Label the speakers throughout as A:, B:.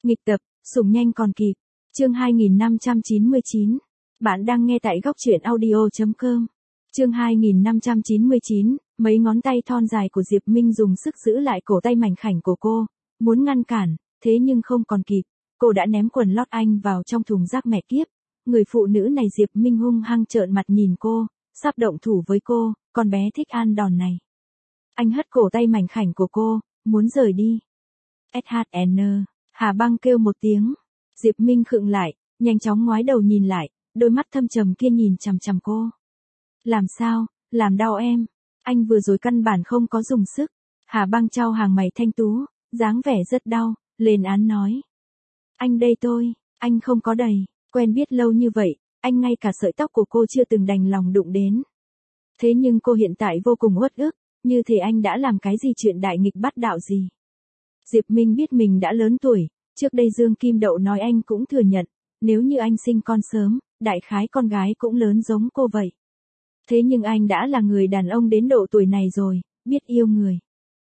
A: Nghịch tập, sủng nhanh còn kịp. Chương 2599. Bạn đang nghe tại góc truyện audio.com. Chương 2599, mấy ngón tay thon dài của Diệp Minh dùng sức giữ lại cổ tay mảnh khảnh của cô, muốn ngăn cản, thế nhưng không còn kịp. Cô đã ném quần lót anh vào trong thùng rác mẹ kiếp. Người phụ nữ này Diệp Minh hung hăng trợn mặt nhìn cô, sắp động thủ với cô, con bé thích ăn đòn này. Anh hất cổ tay mảnh khảnh của cô, muốn rời đi. SHN, Hà Băng kêu một tiếng. Diệp Minh khựng lại, nhanh chóng ngoái đầu nhìn lại, đôi mắt thâm trầm kia nhìn chằm chằm cô. Làm sao, làm đau em? Anh vừa rồi căn bản không có dùng sức. Hà Băng chau hàng mày thanh tú, dáng vẻ rất đau, lên án nói. Anh đây tôi, anh không có đầy, quen biết lâu như vậy, anh ngay cả sợi tóc của cô chưa từng đành lòng đụng đến. Thế nhưng cô hiện tại vô cùng uất ức, như thể anh đã làm cái gì chuyện đại nghịch bắt đạo gì. Diệp Minh biết mình đã lớn tuổi, trước đây Dương Kim Đậu nói anh cũng thừa nhận, nếu như anh sinh con sớm, đại khái con gái cũng lớn giống cô vậy. Thế nhưng anh đã là người đàn ông đến độ tuổi này rồi, biết yêu người.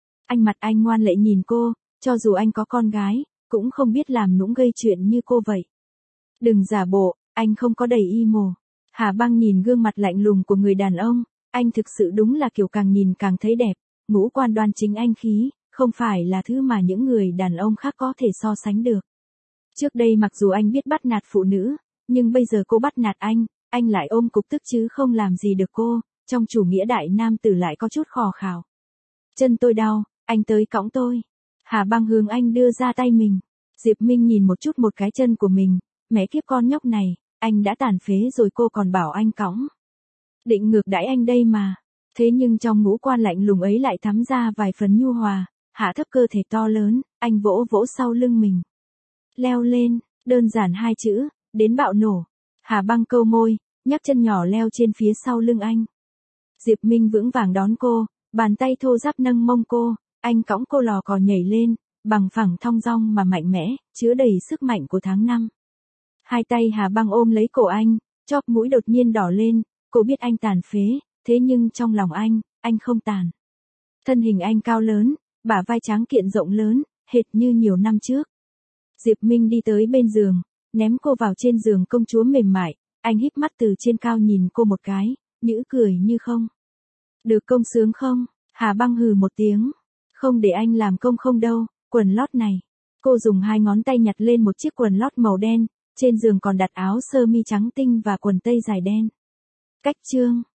A: Anh ngoan lệ nhìn cô, cho dù anh có con gái, cũng không biết làm nũng gây chuyện như cô vậy. Đừng giả bộ, anh không có đầy emo. Hà Băng nhìn gương mặt lạnh lùng của người đàn ông, anh thực sự đúng là kiểu càng nhìn càng thấy đẹp, ngũ quan đoan chính anh khí, không phải là thứ mà những người đàn ông khác có thể so sánh được. Trước đây mặc dù anh biết bắt nạt phụ nữ, nhưng bây giờ cô bắt nạt anh lại ôm cục tức chứ không làm gì được cô, trong chủ nghĩa đại nam tử lại có chút khò khào. Chân tôi đau, anh tới cõng tôi. Hà Băng hướng anh đưa ra tay mình. Diệp Minh nhìn một chút một cái chân của mình, mẹ kiếp con nhóc này, anh đã tàn phế rồi cô còn bảo anh cõng. Định ngược đãi anh đây mà. Thế nhưng trong ngũ quan lạnh lùng ấy lại thắm ra vài phần nhu hòa, hạ thấp cơ thể to lớn, anh vỗ vỗ sau lưng mình. Leo lên, đơn giản hai chữ, đến bạo nổ. Hà Băng câu môi, nhấc chân nhỏ leo trên phía sau lưng anh. Diệp Minh vững vàng đón cô, bàn tay thô ráp nâng mông cô, anh cõng cô lò cò nhảy lên, bằng phẳng thong dong mà mạnh mẽ, chứa đầy sức mạnh của tháng năm. Hai tay Hà Băng ôm lấy cổ anh, chóp mũi đột nhiên đỏ lên, cô biết anh tàn phế, thế nhưng trong lòng anh không tàn. Thân hình anh cao lớn, bả vai tráng kiện rộng lớn, hệt như nhiều năm trước. Diệp Minh đi tới bên giường, ném cô vào trên giường công chúa mềm mại, anh híp mắt từ trên cao nhìn cô một cái, nhữ cười như không. Được công sướng không? Hà Băng hừ một tiếng. Không để anh làm công không đâu, quần lót này. Cô dùng hai ngón tay nhặt lên một chiếc quần lót màu đen, trên giường còn đặt áo sơ mi trắng tinh và quần tây dài đen. Cách chương.